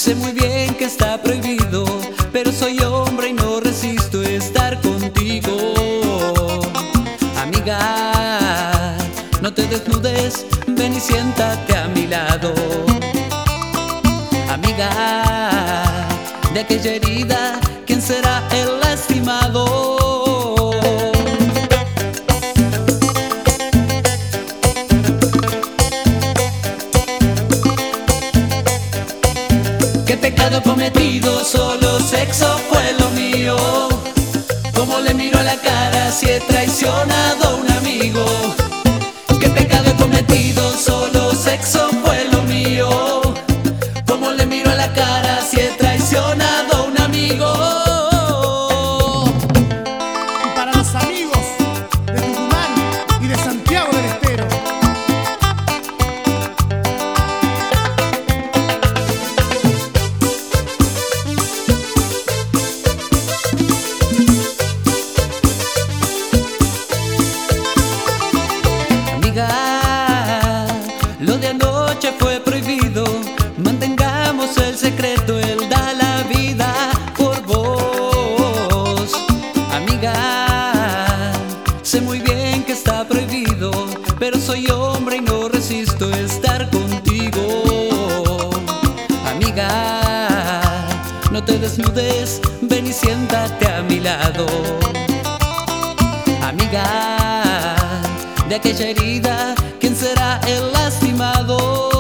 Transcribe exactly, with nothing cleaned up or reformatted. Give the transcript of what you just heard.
Sé muy bien que está prohibido, pero soy hombre y no resisto estar contigo. Amiga, no te desnudes, ven y siéntate a mi lado. Amiga, de aquella herida, ¿quién será el lastimado? ¿Qué pecado cometido? Solo sexo fue lo mío. ¿Cómo le miro a la cara si he traicionado a un amigo? ¿Qué pecado cometido? Solo sexo fue lo mío. ¿Cómo le miro a la cara si he traicionado a un amigo? Y para los amigos de Tucumán y de Santiago del Estero. Lo de anoche fue prohibido, mantengamos el secreto, él da la vida por vos. Amiga, sé muy bien que está prohibido, pero soy hombre y no resisto estar contigo. Amiga, no te desnudes, ven y siéntate a mi lado. Amiga, de aquella herida, ¿quién será el lastimado?